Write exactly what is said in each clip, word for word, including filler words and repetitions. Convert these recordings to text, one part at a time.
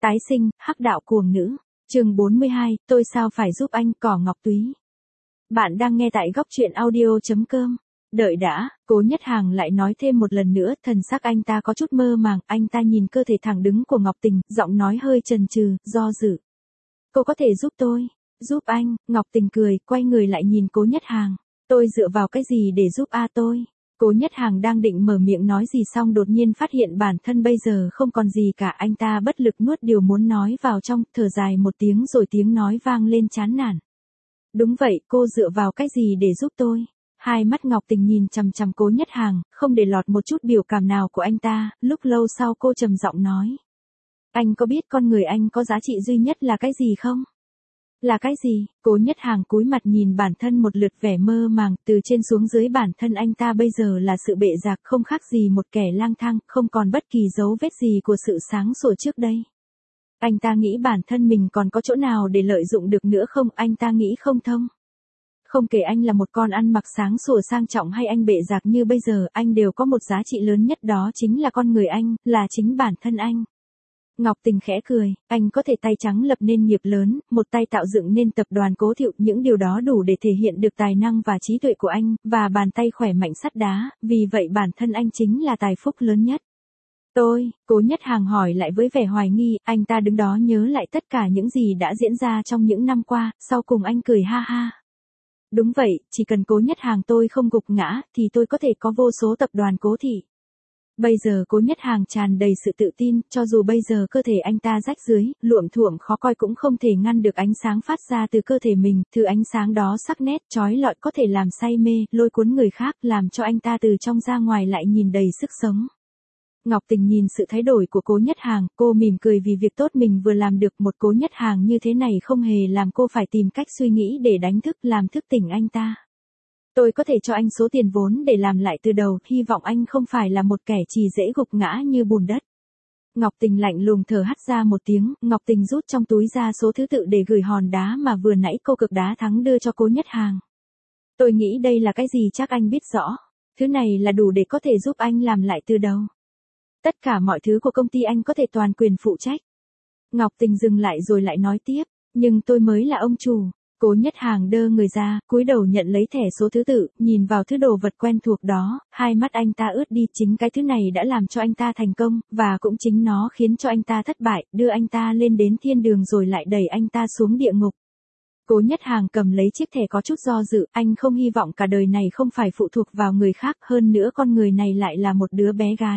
Tái sinh, hắc đạo cuồng nữ. Chương bốn mươi hai, tôi sao phải giúp anh, Cỏ Ngọc Túy. Bạn đang nghe tại góc truyện audio chấm com. Đợi đã, Cố Nhất Hàng lại nói thêm một lần nữa, thần sắc anh ta có chút mơ màng, anh ta nhìn cơ thể thẳng đứng của Ngọc Tình, giọng nói hơi chần chừ, do dự. Cô có thể giúp tôi, giúp anh, Ngọc Tình cười, quay người lại nhìn Cố Nhất Hàng. Tôi dựa vào cái gì để giúp a tôi? Cố Nhất Hàng đang định mở miệng nói gì xong đột nhiên phát hiện bản thân bây giờ không còn gì cả, anh ta bất lực nuốt điều muốn nói vào trong, thở dài một tiếng rồi tiếng nói vang lên chán nản. Đúng vậy, cô dựa vào cái gì để giúp tôi? Hai mắt Ngọc Tình nhìn chằm chằm Cố Nhất Hàng, không để lọt một chút biểu cảm nào của anh ta, lúc lâu sau cô trầm giọng nói. Anh có biết con người anh có giá trị duy nhất là cái gì không? Là cái gì? Cố Nhất Hàng cúi mặt nhìn bản thân một lượt vẻ mơ màng, từ trên xuống dưới bản thân anh ta bây giờ là sự bệ rạc không khác gì một kẻ lang thang, không còn bất kỳ dấu vết gì của sự sáng sủa trước đây. Anh ta nghĩ bản thân mình còn có chỗ nào để lợi dụng được nữa không, anh ta nghĩ không thông. Không kể anh là một con ăn mặc sáng sủa sang trọng hay anh bệ rạc như bây giờ, anh đều có một giá trị lớn nhất, đó chính là con người anh, là chính bản thân anh. Ngọc Tình khẽ cười, anh có thể tay trắng lập nên nghiệp lớn, một tay tạo dựng nên tập đoàn Cố Thiệu, những điều đó đủ để thể hiện được tài năng và trí tuệ của anh, và bàn tay khỏe mạnh sắt đá, vì vậy bản thân anh chính là tài phúc lớn nhất. Tôi, Cố Nhất Hàng hỏi lại với vẻ hoài nghi, anh ta đứng đó nhớ lại tất cả những gì đã diễn ra trong những năm qua, sau cùng anh cười ha ha. Đúng vậy, chỉ cần Cố Nhất Hàng tôi không gục ngã, thì tôi có thể có vô số tập đoàn Cố thị. Bây giờ Cố Nhất Hàng tràn đầy sự tự tin, cho dù bây giờ cơ thể anh ta rách rưới, luộm thuộm khó coi cũng không thể ngăn được ánh sáng phát ra từ cơ thể mình, thứ ánh sáng đó sắc nét, chói lọi có thể làm say mê, lôi cuốn người khác, làm cho anh ta từ trong ra ngoài lại nhìn đầy sức sống. Ngọc Tình nhìn sự thay đổi của Cố Nhất Hàng, cô mỉm cười vì việc tốt mình vừa làm được, một Cố Nhất Hàng như thế này không hề làm cô phải tìm cách suy nghĩ để đánh thức, làm thức tỉnh anh ta. Tôi có thể cho anh số tiền vốn để làm lại từ đầu, hy vọng anh không phải là một kẻ chỉ dễ gục ngã như bùn đất. Ngọc Tình lạnh lùng thở hắt ra một tiếng, Ngọc Tình rút trong túi ra số thứ tự để gửi hòn đá mà vừa nãy cô cực đá thắng đưa cho Cố Nhất Hàng. Tôi nghĩ đây là cái gì chắc anh biết rõ. Thứ này là đủ để có thể giúp anh làm lại từ đầu. Tất cả mọi thứ của công ty anh có thể toàn quyền phụ trách. Ngọc Tình dừng lại rồi lại nói tiếp, nhưng tôi mới là ông chủ. Cố Nhất Hàng đơ người ra, cúi đầu nhận lấy thẻ số thứ tự, nhìn vào thứ đồ vật quen thuộc đó, hai mắt anh ta ướt đi, chính cái thứ này đã làm cho anh ta thành công, và cũng chính nó khiến cho anh ta thất bại, đưa anh ta lên đến thiên đường rồi lại đẩy anh ta xuống địa ngục. Cố Nhất Hàng cầm lấy chiếc thẻ có chút do dự, anh không hy vọng cả đời này không phải phụ thuộc vào người khác, hơn nữa con người này lại là một đứa bé gái.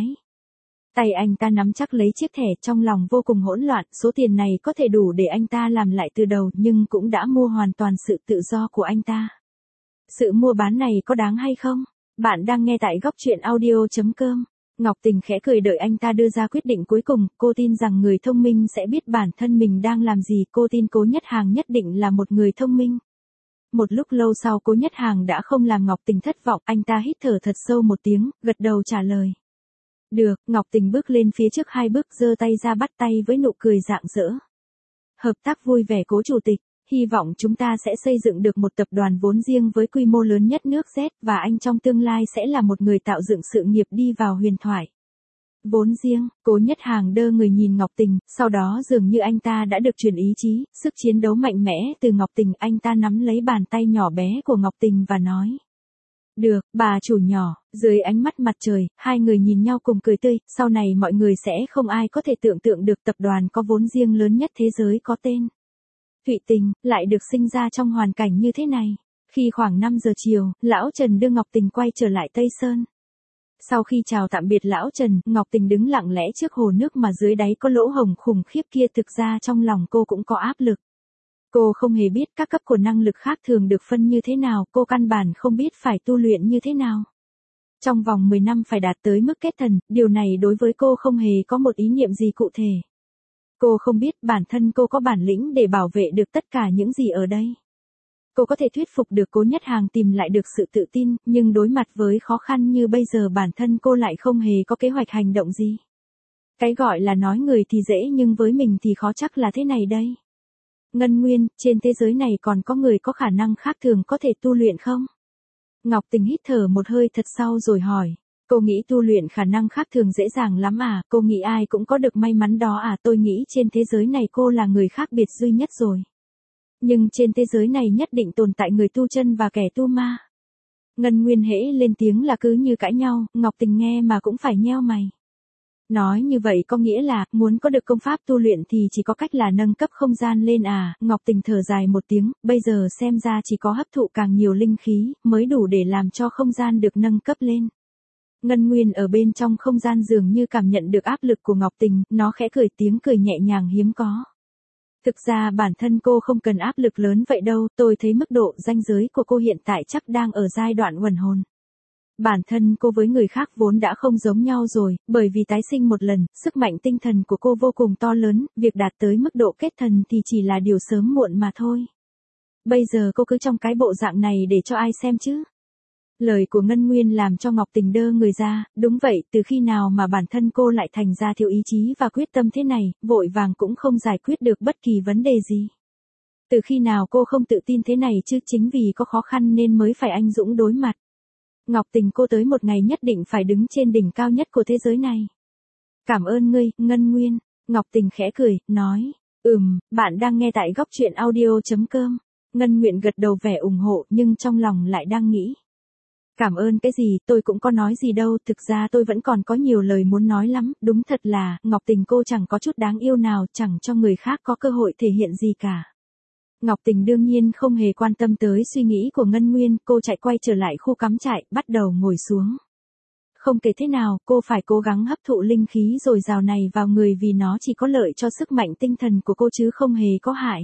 Tay anh ta nắm chắc lấy chiếc thẻ, trong lòng vô cùng hỗn loạn, số tiền này có thể đủ để anh ta làm lại từ đầu, nhưng cũng đã mua hoàn toàn sự tự do của anh ta. Sự mua bán này có đáng hay không? Bạn đang nghe tại góc truyện audio chấm com. Ngọc Tình khẽ cười đợi anh ta đưa ra quyết định cuối cùng, cô tin rằng người thông minh sẽ biết bản thân mình đang làm gì, cô tin Cố Nhất Hàng nhất định là một người thông minh. Một lúc lâu sau Cố Nhất Hàng đã không làm Ngọc Tình thất vọng, anh ta hít thở thật sâu một tiếng, gật đầu trả lời. Được, Ngọc Tình bước lên phía trước hai bước, giơ tay ra bắt tay với nụ cười rạng rỡ. Hợp tác vui vẻ Cố chủ tịch, hy vọng chúng ta sẽ xây dựng được một tập đoàn vốn riêng với quy mô lớn nhất nước Z, và anh trong tương lai sẽ là một người tạo dựng sự nghiệp đi vào huyền thoại. Vốn riêng, Cố Nhất Hàng đơ người nhìn Ngọc Tình, sau đó dường như anh ta đã được truyền ý chí, sức chiến đấu mạnh mẽ từ Ngọc Tình, anh ta nắm lấy bàn tay nhỏ bé của Ngọc Tình và nói. Được, bà chủ nhỏ, dưới ánh mắt mặt trời, hai người nhìn nhau cùng cười tươi, sau này mọi người sẽ không ai có thể tưởng tượng được tập đoàn có vốn riêng lớn nhất thế giới có tên Thụy Tình, lại được sinh ra trong hoàn cảnh như thế này. Khi khoảng năm giờ chiều, Lão Trần đưa Ngọc Tình quay trở lại Tây Sơn. Sau khi chào tạm biệt Lão Trần, Ngọc Tình đứng lặng lẽ trước hồ nước mà dưới đáy có lỗ hổng khủng khiếp kia, thực ra trong lòng cô cũng có áp lực. Cô không hề biết các cấp của năng lực khác thường được phân như thế nào, cô căn bản không biết phải tu luyện như thế nào. Trong vòng mười năm phải đạt tới mức kết thần, điều này đối với cô không hề có một ý niệm gì cụ thể. Cô không biết bản thân cô có bản lĩnh để bảo vệ được tất cả những gì ở đây. Cô có thể thuyết phục được Cố Nhất Hàng tìm lại được sự tự tin, nhưng đối mặt với khó khăn như bây giờ bản thân cô lại không hề có kế hoạch hành động gì. Cái gọi là nói người thì dễ nhưng với mình thì khó chắc là thế này đây. Ngân Nguyên, trên thế giới này còn có người có khả năng khác thường có thể tu luyện không? Ngọc Tình hít thở một hơi thật sâu rồi hỏi. Cô nghĩ tu luyện khả năng khác thường dễ dàng lắm à, cô nghĩ ai cũng có được may mắn đó à, tôi nghĩ trên thế giới này cô là người khác biệt duy nhất rồi. Nhưng trên thế giới này nhất định tồn tại người tu chân và kẻ tu ma. Ngân Nguyên hễ lên tiếng là cứ như cãi nhau, Ngọc Tình nghe mà cũng phải nheo mày. Nói như vậy có nghĩa là, muốn có được công pháp tu luyện thì chỉ có cách là nâng cấp không gian lên à, Ngọc Tình thở dài một tiếng, bây giờ xem ra chỉ có hấp thụ càng nhiều linh khí, mới đủ để làm cho không gian được nâng cấp lên. Ngân Nguyên ở bên trong không gian dường như cảm nhận được áp lực của Ngọc Tình, nó khẽ cười tiếng cười nhẹ nhàng hiếm có. Thực ra bản thân cô không cần áp lực lớn vậy đâu, tôi thấy mức độ ranh giới của cô hiện tại chắc đang ở giai đoạn huần hồn. Bản thân cô với người khác vốn đã không giống nhau rồi, bởi vì tái sinh một lần, sức mạnh tinh thần của cô vô cùng to lớn, việc đạt tới mức độ kết thần thì chỉ là điều sớm muộn mà thôi. Bây giờ cô cứ trong cái bộ dạng này để cho ai xem chứ? Lời của Ngân Nguyên làm cho Ngọc Tình đơ người ra, đúng vậy, từ khi nào mà bản thân cô lại thành ra thiếu ý chí và quyết tâm thế này, vội vàng cũng không giải quyết được bất kỳ vấn đề gì. Từ khi nào cô không tự tin thế này chứ, chính vì có khó khăn nên mới phải anh dũng đối mặt. Ngọc Tình, cô tới một ngày nhất định phải đứng trên đỉnh cao nhất của thế giới này. Cảm ơn ngươi, Ngân Nguyên. Ngọc Tình khẽ cười, nói, ừm, bạn đang nghe tại góc truyện audio chấm com. Ngân Nguyện gật đầu vẻ ủng hộ nhưng trong lòng lại đang nghĩ. Cảm ơn cái gì, tôi cũng có nói gì đâu, thực ra tôi vẫn còn có nhiều lời muốn nói lắm, đúng thật là, Ngọc Tình cô chẳng có chút đáng yêu nào, chẳng cho người khác có cơ hội thể hiện gì cả. Ngọc Tình đương nhiên không hề quan tâm tới suy nghĩ của Ngân Nguyên, cô chạy quay trở lại khu cắm trại, bắt đầu ngồi xuống. Không kể thế nào, cô phải cố gắng hấp thụ linh khí dồi dào này vào người vì nó chỉ có lợi cho sức mạnh tinh thần của cô chứ không hề có hại.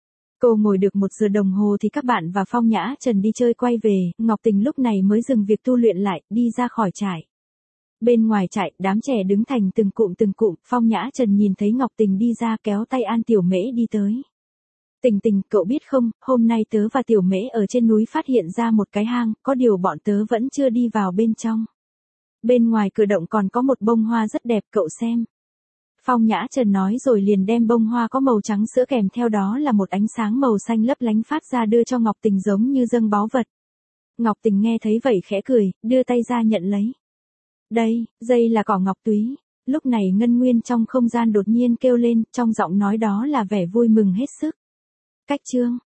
Cô ngồi được một giờ đồng hồ thì các bạn và Phong Nhã Trần đi chơi quay về, Ngọc Tình lúc này mới dừng việc tu luyện lại, đi ra khỏi trại. Bên ngoài trại, đám trẻ đứng thành từng cụm từng cụm, Phong Nhã Trần nhìn thấy Ngọc Tình đi ra kéo tay An Tiểu Mễ đi tới. Tình Tình, cậu biết không, hôm nay tớ và Tiểu Mễ ở trên núi phát hiện ra một cái hang, có điều bọn tớ vẫn chưa đi vào bên trong. Bên ngoài cửa động còn có một bông hoa rất đẹp, cậu xem. Phong Nhã Trần nói rồi liền đem bông hoa có màu trắng sữa kèm theo đó là một ánh sáng màu xanh lấp lánh phát ra đưa cho Ngọc Tình giống như dâng báu vật. Ngọc Tình nghe thấy vậy khẽ cười, đưa tay ra nhận lấy. Đây, đây là cỏ ngọc túy. Lúc này Ngân Nguyên trong không gian đột nhiên kêu lên, trong giọng nói đó là vẻ vui mừng hết sức. Cách chương